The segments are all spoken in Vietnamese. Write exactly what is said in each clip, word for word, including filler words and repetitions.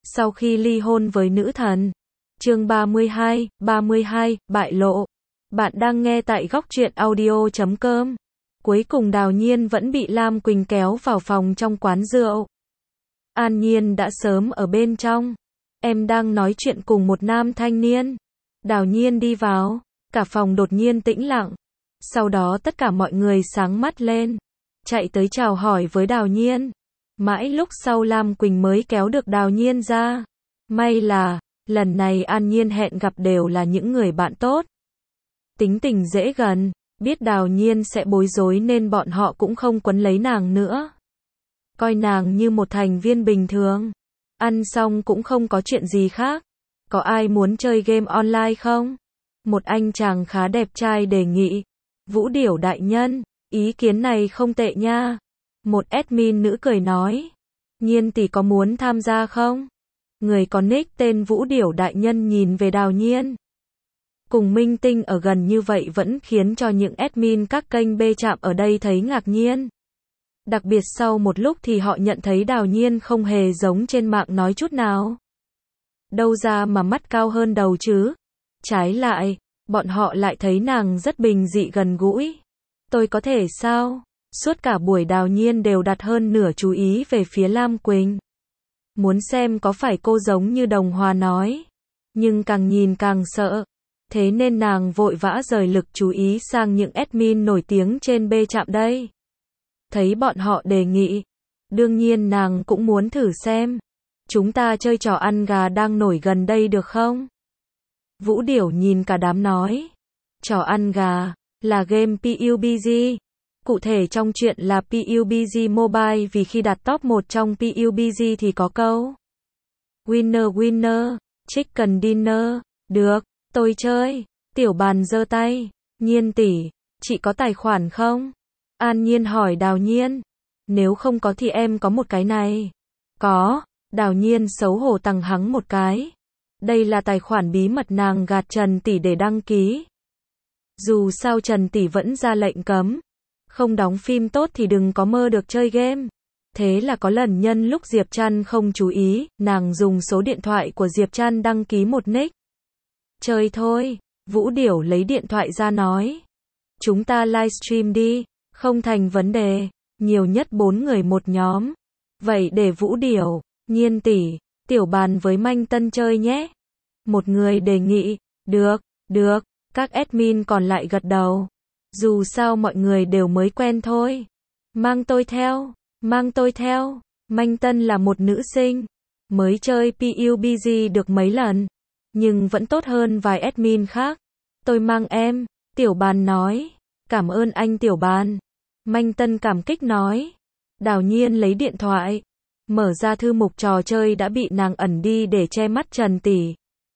sau khi ly hôn với nữ thần. Chương ba mươi hai, ba mươi hai, bại lộ. Bạn đang nghe tại góc truyện audio chấm com. Cuối cùng Đào Nhiên vẫn bị Lam Quỳnh kéo vào phòng trong quán rượu. An Nhiên đã sớm ở bên trong. Em đang nói chuyện cùng một nam thanh niên. Đào Nhiên đi vào. Cả phòng đột nhiên tĩnh lặng. Sau đó tất cả mọi người sáng mắt lên. Chạy tới chào hỏi với Đào Nhiên. Mãi lúc sau Lam Quỳnh mới kéo được Đào Nhiên ra. May là, lần này An Nhiên hẹn gặp đều là những người bạn tốt. Tính tình dễ gần, biết Đào Nhiên sẽ bối rối nên bọn họ cũng không quấn lấy nàng nữa. Coi nàng như một thành viên bình thường. Ăn xong cũng không có chuyện gì khác. Có ai muốn chơi game online không? Một anh chàng khá đẹp trai đề nghị. Vũ Điểu đại nhân, ý kiến này không tệ nha. Một admin nữ cười nói. Nhiên tỷ có muốn tham gia không? Người có nick tên Vũ Điểu đại nhân nhìn về Đào Nhiên. Cùng minh tinh ở gần như vậy vẫn khiến cho những admin các kênh bê chạm ở đây thấy ngạc nhiên. Đặc biệt sau một lúc thì họ nhận thấy Đào Nhiên không hề giống trên mạng nói chút nào. Đâu ra mà mắt cao hơn đầu chứ? Trái lại, bọn họ lại thấy nàng rất bình dị gần gũi. Tôi có thể sao? Suốt cả buổi Đào Nhiên đều đặt hơn nửa chú ý về phía Lam Quỳnh. Muốn xem có phải cô giống như Đồng Hòa nói. Nhưng càng nhìn càng sợ. Thế nên nàng vội vã rời lực chú ý sang những admin nổi tiếng trên bê chạm đây. Thấy bọn họ đề nghị. Đương nhiên nàng cũng muốn thử xem. Chúng ta chơi trò ăn gà đang nổi gần đây được không? Vũ Điểu nhìn cả đám nói. Trò ăn gà, là game pê u bê giê. Cụ thể trong chuyện là pê u bê giê Mobile vì khi đặt top một trong pê u bê giê thì có câu. Winner winner, chicken dinner. Được, tôi chơi. Tiểu Bàn giơ tay. Nhiên tỷ, chị có tài khoản không? An Nhiên hỏi Đào Nhiên. Nếu không có thì em có một cái này. Có. Đào Nhiên xấu hổ tằng hắng một cái. Đây là tài khoản bí mật nàng gạt Trần tỷ để đăng ký. Dù sao Trần tỷ vẫn ra lệnh cấm. Không đóng phim tốt thì đừng có mơ được chơi game. Thế là có lần nhân lúc Diệp Trăn không chú ý, nàng dùng số điện thoại của Diệp Trăn đăng ký một nick. Chơi thôi, Vũ Điểu lấy điện thoại ra nói. Chúng ta livestream đi, không thành vấn đề, nhiều nhất bốn người một nhóm. Vậy để Vũ Điểu, Nhiên tỷ, Tiểu Bàn với Manh Tân chơi nhé. Một người đề nghị, được, được, các admin còn lại gật đầu. Dù sao mọi người đều mới quen thôi. Mang tôi theo, mang tôi theo. Manh Tân là một nữ sinh, mới chơi pê u bê giê được mấy lần, nhưng vẫn tốt hơn vài admin khác. Tôi mang em, Tiểu Bàn nói. Cảm ơn anh Tiểu Bàn. Manh Tân cảm kích nói. Đào Nhiên lấy điện thoại, mở ra thư mục trò chơi đã bị nàng ẩn đi để che mắt Trần tỷ.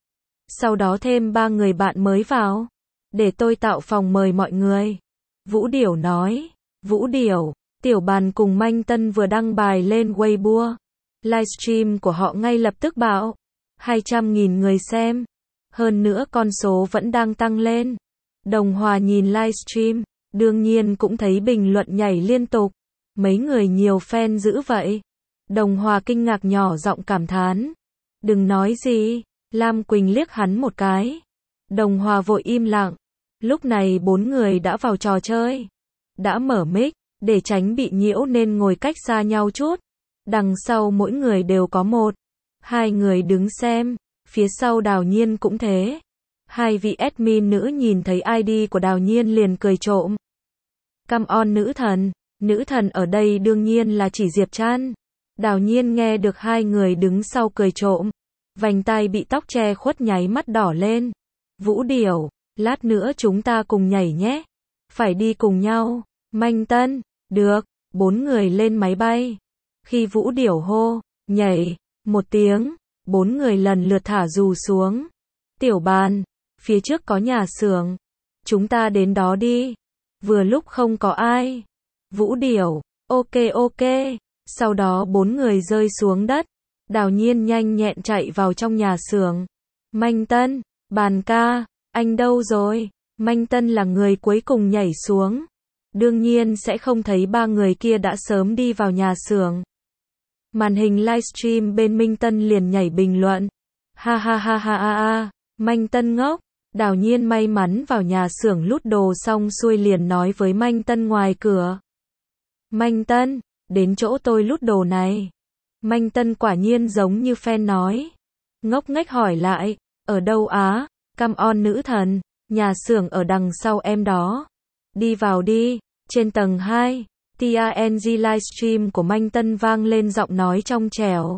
Sau đó thêm ba người bạn mới vào. Để tôi tạo phòng mời mọi người. Vũ Điểu nói. Vũ Điểu, Tiểu Bàn cùng Manh Tân vừa đăng bài lên Weibo. Livestream của họ ngay lập tức bạo. hai trăm nghìn người xem. Hơn nữa con số vẫn đang tăng lên. Đồng Hòa nhìn livestream, đương nhiên cũng thấy bình luận nhảy liên tục. Mấy người nhiều fan dữ vậy. Đồng Hòa kinh ngạc nhỏ giọng cảm thán. Đừng nói gì. Lam Quỳnh liếc hắn một cái. Đồng Hòa vội im lặng. Lúc này bốn người đã vào trò chơi. Đã mở mic, để tránh bị nhiễu nên ngồi cách xa nhau chút. Đằng sau mỗi người đều có một, hai người đứng xem. Phía sau Đào Nhiên cũng thế. Hai vị admin nữ nhìn thấy i đê của Đào Nhiên liền cười trộm. Come on nữ thần. Nữ thần ở đây đương nhiên là chỉ Diệp Trăn. Đào Nhiên nghe được hai người đứng sau cười trộm. Vành tai bị tóc che khuất nháy mắt đỏ lên. Vũ Điểu, lát nữa chúng ta cùng nhảy nhé. Phải đi cùng nhau. Manh Tân, được. Bốn người lên máy bay. Khi Vũ Điểu hô, nhảy, một tiếng, bốn người lần lượt thả dù xuống. Tiểu Bàn, phía trước có nhà xưởng. Chúng ta đến đó đi. Vừa lúc không có ai. Vũ Điểu, ok ok. Sau đó bốn người rơi xuống đất. Đào Nhiên nhanh nhẹn chạy vào trong nhà xưởng. Manh Tân, Bàn ca, anh đâu rồi? Manh Tân là người cuối cùng nhảy xuống. Đương nhiên sẽ không thấy ba người kia đã sớm đi vào nhà xưởng. Màn hình livestream bên Minh Tân liền nhảy bình luận. Ha ha ha ha ha ha, Minh Tân ngốc. Đào Nhiên may mắn vào nhà xưởng lút đồ xong xuôi liền nói với Minh Tân ngoài cửa. Minh Tân, đến chỗ tôi lút đồ này. Minh Tân quả nhiên giống như fan nói. Ngốc nghếch hỏi lại, ở đâu á? Come on nữ thần, nhà xưởng ở đằng sau em đó. Đi vào đi, trên tầng hai, tê rờ en giê livestream của Minh Tân vang lên giọng nói trong trẻo.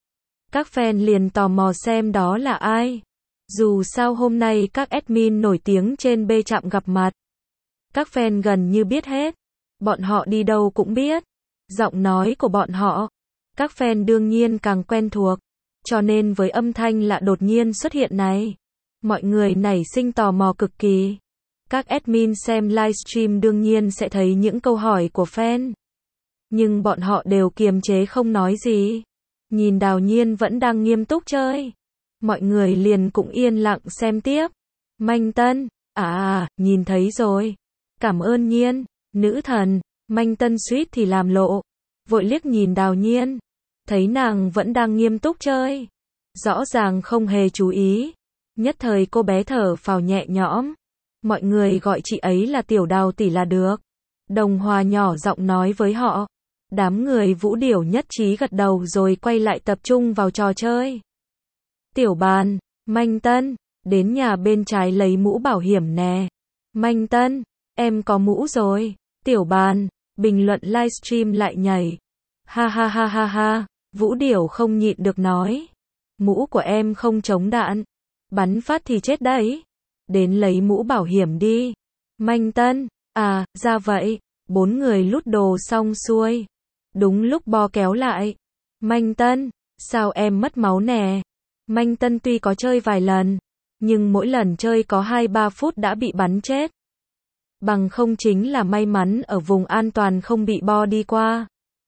Các fan liền tò mò xem đó là ai. Dù sao hôm nay các admin nổi tiếng trên B Trạm gặp mặt. Các fan gần như biết hết. Bọn họ đi đâu cũng biết. Giọng nói của bọn họ. Các fan đương nhiên càng quen thuộc. Cho nên với âm thanh lạ đột nhiên xuất hiện này, mọi người nảy sinh tò mò cực kỳ. Các admin xem livestream đương nhiên sẽ thấy những câu hỏi của fan. Nhưng bọn họ đều kiềm chế không nói gì. Nhìn Đào Nhiên vẫn đang nghiêm túc chơi. Mọi người liền cũng yên lặng xem tiếp. Minh Tân, à à, nhìn thấy rồi. Cảm ơn Nhiên, nữ thần. Minh Tân suýt thì làm lộ. Vội liếc nhìn Đào Nhiên. Thấy nàng vẫn đang nghiêm túc chơi. Rõ ràng không hề chú ý. Nhất thời cô bé thở phào nhẹ nhõm. Mọi người gọi chị ấy là Tiểu Đào tỷ là được. Đồng Hòa nhỏ giọng nói với họ. Đám người Vũ Điểu nhất trí gật đầu rồi quay lại tập trung vào trò chơi. Tiểu Bàn, Minh Tân, đến nhà bên trái lấy mũ bảo hiểm nè. Minh Tân, em có mũ rồi. Tiểu Bàn, bình luận livestream lại nhảy. Ha ha ha ha ha, Vũ Điểu không nhịn được nói. Mũ của em không chống đạn. Bắn phát thì chết đấy. Đến lấy mũ bảo hiểm đi. Minh Tân, à, ra vậy. Bốn người lút đồ xong xuôi. Đúng lúc bo kéo lại. Minh Tân, sao em mất máu nè? Minh Tân tuy có chơi vài lần, nhưng mỗi lần chơi có hai ba phút đã bị bắn chết. Bằng không chính là may mắn ở vùng an toàn không bị bo đi qua.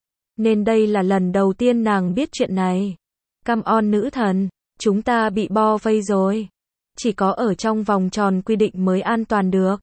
Nên đây là lần đầu tiên nàng biết chuyện này. Come on nữ thần, chúng ta bị bo vây rồi. Chỉ có ở trong vòng tròn quy định mới an toàn được.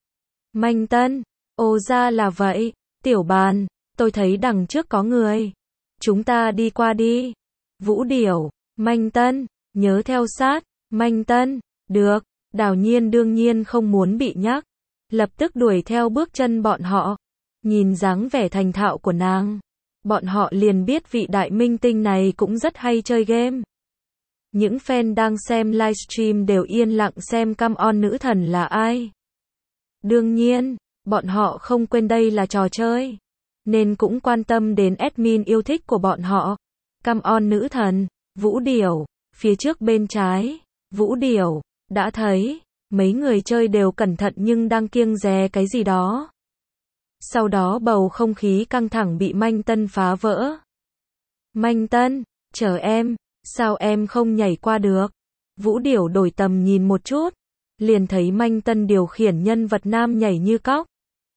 Minh Tân, ồ ra là vậy. Tiểu Bàn, tôi thấy đằng trước có người. Chúng ta đi qua đi. Vũ Điểu, Minh Tân, nhớ theo sát. Minh Tân, được. Đào Nhiên đương nhiên không muốn bị nhắc. Lập tức đuổi theo bước chân bọn họ. Nhìn dáng vẻ thành thạo của nàng, bọn họ liền biết vị đại minh tinh này cũng rất hay chơi game. Những fan đang xem livestream đều yên lặng xem come on nữ thần là ai. Đương nhiên, bọn họ không quên đây là trò chơi, nên cũng quan tâm đến admin yêu thích của bọn họ. Come on nữ thần, Vũ Điểu, phía trước bên trái, Vũ Điểu, đã thấy, mấy người chơi đều cẩn thận nhưng đang kiêng dè cái gì đó. Sau đó bầu không khí căng thẳng bị Minh Tân phá vỡ. Minh Tân, chờ em, sao em không nhảy qua được? Vũ Điểu đổi tầm nhìn một chút, liền thấy Minh Tân điều khiển nhân vật nam nhảy như cóc.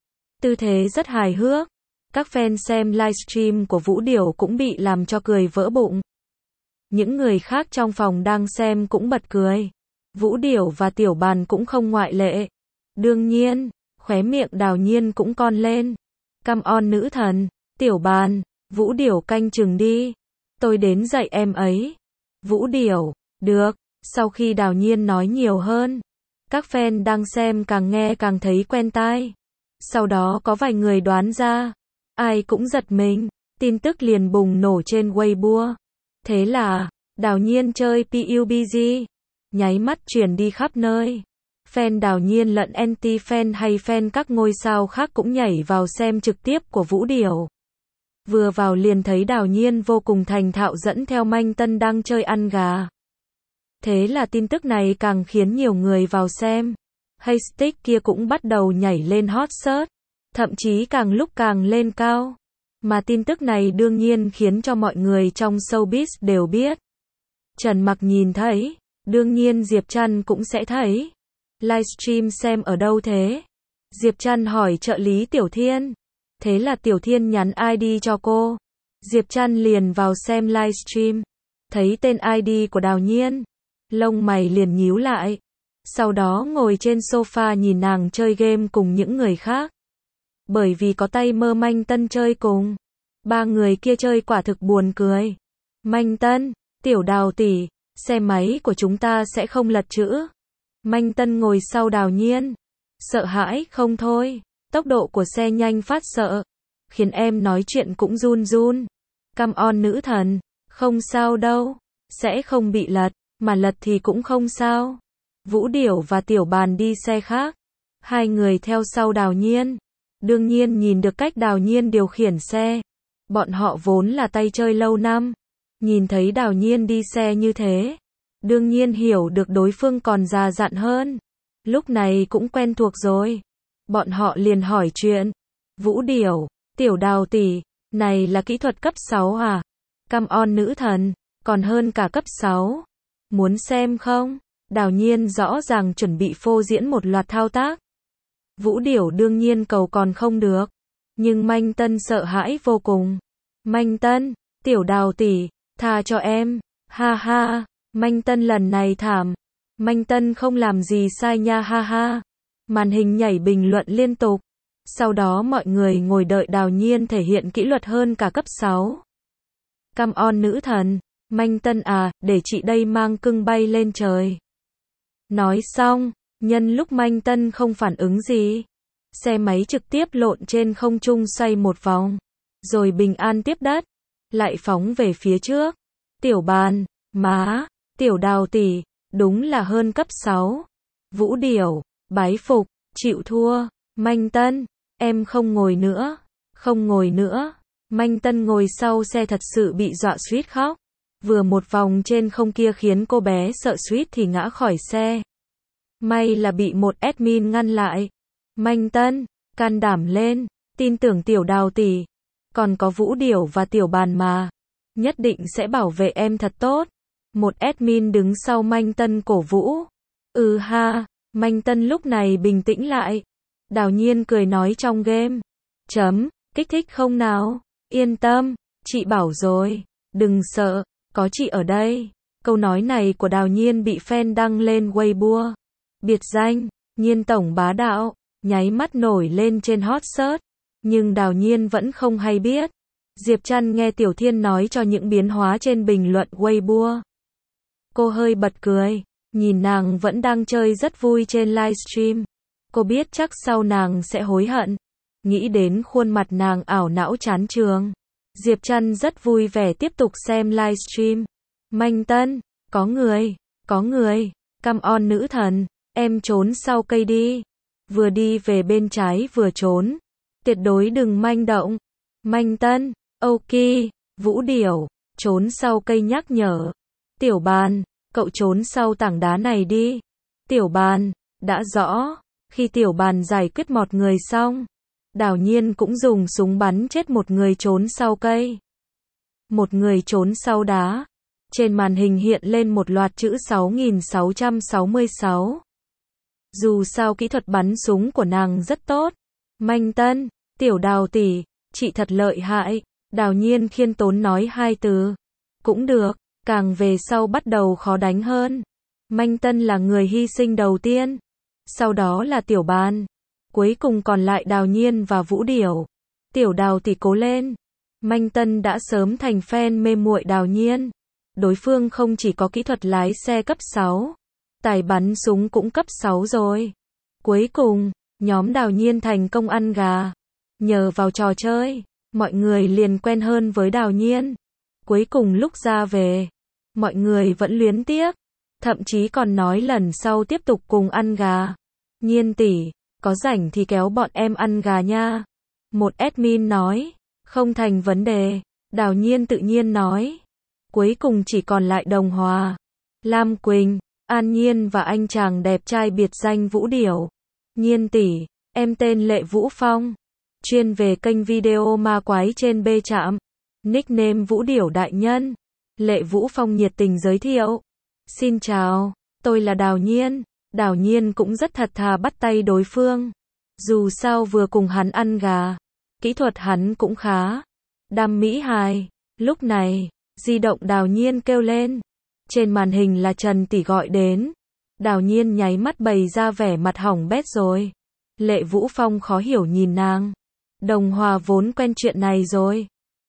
Tư thế rất hài hước. Các fan xem livestream của Vũ Điểu cũng bị làm cho cười vỡ bụng. Những người khác trong phòng đang xem cũng bật cười. Vũ Điểu và Tiểu Bàn cũng không ngoại lệ. Đương nhiên, khóe miệng Đào Nhiên cũng cong lên. Come on nữ thần, Tiểu Bàn, Vũ Điểu canh chừng đi. Tôi đến dạy em ấy. Vũ Điểu, được. Sau khi Đào Nhiên nói nhiều hơn, các fan đang xem càng nghe càng thấy quen tai. Sau đó có vài người đoán ra. Ai cũng giật mình. Tin tức liền bùng nổ trên Weibo. Thế là, Đào Nhiên chơi pê u bê giê. Nháy mắt truyền đi khắp nơi. Fan Đào Nhiên lẫn anti-fan hay fan các ngôi sao khác cũng nhảy vào xem trực tiếp của Vũ Điểu. Vừa vào liền thấy Đào Nhiên vô cùng thành thạo dẫn theo Minh Tân đang chơi ăn gà. Thế là tin tức này càng khiến nhiều người vào xem. Hashtag kia cũng bắt đầu nhảy lên hot search. Thậm chí càng lúc càng lên cao. Mà tin tức này đương nhiên khiến cho mọi người trong showbiz đều biết. Trần Mặc nhìn thấy, đương nhiên Diệp Trăn cũng sẽ thấy. Livestream xem ở đâu thế? Diệp Trăn hỏi trợ lý Tiểu Thiên. Thế là Tiểu Thiên nhắn i đê cho cô. Diệp Trăn liền vào xem livestream. Thấy tên i đê của Đào Nhiên. Lông mày liền nhíu lại. Sau đó ngồi trên sofa nhìn nàng chơi game cùng những người khác. Bởi vì có tay mơ Minh Tân chơi cùng. Ba người kia chơi quả thực buồn cười. Manh Tân, Tiểu Đào tỷ, xe máy của chúng ta sẽ không lật chữ. Manh Tân ngồi sau Đào Nhiên. Sợ hãi không thôi. Tốc độ của xe nhanh phát sợ. Khiến em nói chuyện cũng run run. Come on nữ thần. Không sao đâu. Sẽ không bị lật. Mà lật thì cũng không sao. Vũ Điểu và Tiểu Bàn đi xe khác. Hai người theo sau Đào Nhiên. Đương nhiên nhìn được cách Đào Nhiên điều khiển xe. Bọn họ vốn là tay chơi lâu năm. Nhìn thấy Đào Nhiên đi xe như thế. Đương nhiên hiểu được đối phương còn già dặn hơn. Lúc này cũng quen thuộc rồi. Bọn họ liền hỏi chuyện. Vũ Điểu, Tiểu Đào tỷ, này là kỹ thuật cấp sáu à? Come on nữ thần, còn hơn cả cấp sáu. Muốn xem không? Đào Nhiên rõ ràng chuẩn bị phô diễn một loạt thao tác. Vũ Điểu đương nhiên cầu còn không được. Nhưng Manh Tân sợ hãi vô cùng. Manh Tân, Tiểu Đào tỷ, tha cho em. Ha ha, Manh Tân lần này thảm. Manh Tân không làm gì sai nha ha ha. Màn hình nhảy bình luận liên tục. Sau đó mọi người ngồi đợi Đào Nhiên thể hiện kỹ thuật hơn cả cấp sáu. Come on nữ thần, Manh Tân à, để chị đây mang cưng bay lên trời. Nói xong, nhân lúc Manh Tân không phản ứng gì, xe máy trực tiếp lộn trên không trung xoay một vòng, rồi bình an tiếp đất, lại phóng về phía trước. Tiểu Bàn, má, Tiểu Đào tỷ, đúng là hơn cấp sáu. Vũ Điểu, bái phục, chịu thua. Manh Tân, em không ngồi nữa, không ngồi nữa. Manh Tân ngồi sau xe thật sự bị dọa suýt khóc. Vừa một vòng trên không kia khiến cô bé sợ suýt thì ngã khỏi xe. May là bị một admin ngăn lại. Manh Tân, can đảm lên, tin tưởng Tiểu Đào tỷ. Còn có Vũ Điểu và Tiểu Bàn mà. Nhất định sẽ bảo vệ em thật tốt. Một admin đứng sau Manh Tân cổ vũ. Ừ ha, Manh Tân lúc này bình tĩnh lại. Đào Nhiên cười nói trong game. Chấm, kích thích không nào? Yên tâm, chị bảo rồi. Đừng sợ, có chị ở đây. Câu nói này của Đào Nhiên bị fan đăng lên Weibo. Biệt danh, Nhiên tổng bá đạo, nháy mắt nổi lên trên hot search. Nhưng Đào Nhiên vẫn không hay biết. Diệp Trăn nghe Tiểu Thiên nói cho những biến hóa trên bình luận Weibo. Cô hơi bật cười, nhìn nàng vẫn đang chơi rất vui trên livestream. Cô biết chắc sau nàng sẽ hối hận. Nghĩ đến khuôn mặt nàng ảo não chán trường. Diệp Trăn rất vui vẻ tiếp tục xem livestream. Manh Tân, có người, có người. Come on nữ thần, em trốn sau cây đi. Vừa đi về bên trái vừa trốn. Tuyệt đối đừng manh động. Manh Tân, ok. Vũ Điểu, trốn sau cây nhắc nhở. Tiểu Bàn, cậu trốn sau tảng đá này đi. Tiểu Bàn, đã rõ. Khi Tiểu Bàn giải quyết một người xong, Đào Nhiên cũng dùng súng bắn chết một người trốn sau cây. Một người trốn sau đá. Trên màn hình hiện lên một loạt chữ sáu nghìn sáu trăm sáu mươi sáu. Dù sao kỹ thuật bắn súng của nàng rất tốt. Manh Tân, Tiểu Đào tỷ, chị thật lợi hại. Đào Nhiên khiêm tốn nói hai từ. Cũng được, càng về sau bắt đầu khó đánh hơn. Manh Tân là người hy sinh đầu tiên. Sau đó là Tiểu Bàn. Cuối cùng còn lại Đào Nhiên và Vũ Điểu. Tiểu Đào tỷ cố lên. Manh Tân đã sớm thành fan mê muội Đào Nhiên. Đối phương không chỉ có kỹ thuật lái xe cấp sáu, tài bắn súng cũng cấp sáu rồi. Cuối cùng, nhóm Đào Nhiên thành công ăn gà. Nhờ vào trò chơi, mọi người liền quen hơn với Đào Nhiên. Cuối cùng lúc ra về, mọi người vẫn luyến tiếc. Thậm chí còn nói lần sau tiếp tục cùng ăn gà. Nhiên tỷ, có rảnh thì kéo bọn em ăn gà nha. Một admin nói, không thành vấn đề. Đào Nhiên tự nhiên nói. Cuối cùng chỉ còn lại Đồng Hòa, Lam Quỳnh, An Nhiên và anh chàng đẹp trai biệt danh Vũ Điểu. Nhiên tỷ, em tên Lệ Vũ Phong. Chuyên về kênh video ma quái trên B Trạm. Nickname Vũ Điểu đại nhân. Lệ Vũ Phong nhiệt tình giới thiệu. Xin chào, tôi là Đào Nhiên. Đào Nhiên cũng rất thật thà bắt tay đối phương. Dù sao vừa cùng hắn ăn gà, kỹ thuật hắn cũng khá. Đam mỹ hài. Lúc này, di động Đào Nhiên kêu lên. Trên màn hình là Trần tỷ gọi đến. Đào Nhiên nháy mắt bày ra vẻ mặt hỏng bét rồi. Lệ Vũ Phong khó hiểu nhìn nàng. Đồng Hòa vốn quen chuyện này rồi.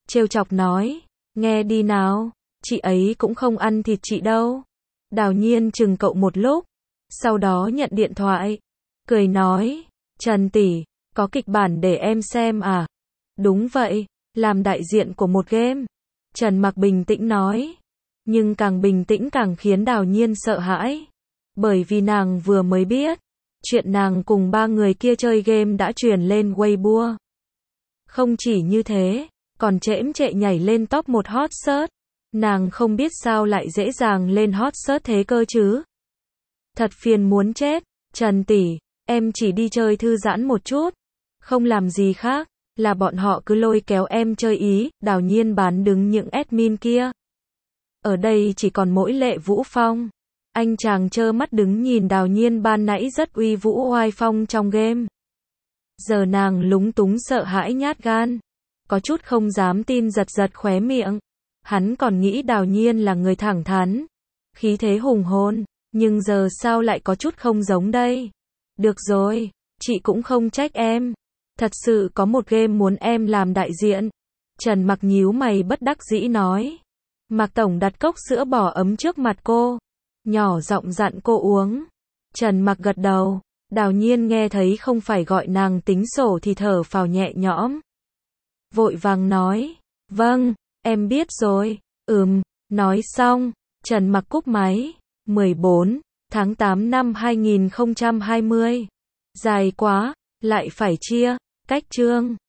trêu chọc nói, nghe đi nào, chị ấy cũng không ăn thịt chị đâu. Đào Nhiên chừng cậu một lúc, sau đó nhận điện thoại, cười nói, Trần tỷ, có kịch bản để em xem à? Đúng vậy, làm đại diện của một game. Trần Mặc bình tĩnh nói, nhưng càng bình tĩnh càng khiến Đào Nhiên sợ hãi, bởi vì nàng vừa mới biết, chuyện nàng cùng ba người kia chơi game đã truyền lên Weibo. Không chỉ như thế, còn chễm chệ nhảy lên top một hot search. Nàng không biết sao lại dễ dàng lên hot search thế cơ chứ. Thật phiền muốn chết, Trần tỷ, em chỉ đi chơi thư giãn một chút, không làm gì khác, là bọn họ cứ lôi kéo em chơi ý. Đào Nhiên bán đứng những admin kia. Ở đây chỉ còn mỗi Lệ Vũ Phong. Anh chàng trơ mắt đứng nhìn Đào Nhiên ban nãy rất uy vũ oai phong trong game. Giờ nàng lúng túng sợ hãi nhát gan, có chút không dám tin giật giật khóe miệng. Hắn còn nghĩ Đào Nhiên là người thẳng thắn, khí thế hùng hồn, nhưng giờ sao lại có chút không giống đây. Được rồi, chị cũng không trách em. Thật sự có một game muốn em làm đại diện. Trần Mặc nhíu mày bất đắc dĩ nói. Mạc tổng đặt cốc sữa bò ấm trước mặt cô, nhỏ giọng dặn cô uống. Trần Mặc gật đầu. Đào Nhiên nghe thấy không phải gọi nàng tính sổ thì thở phào nhẹ nhõm. Vội vàng nói, vâng, em biết rồi. Ừm, nói xong, Trần Mặc cúp máy. mười bốn tháng tám năm hai nghìn không trăm hai mươi. Dài quá, lại phải chia, cách chương.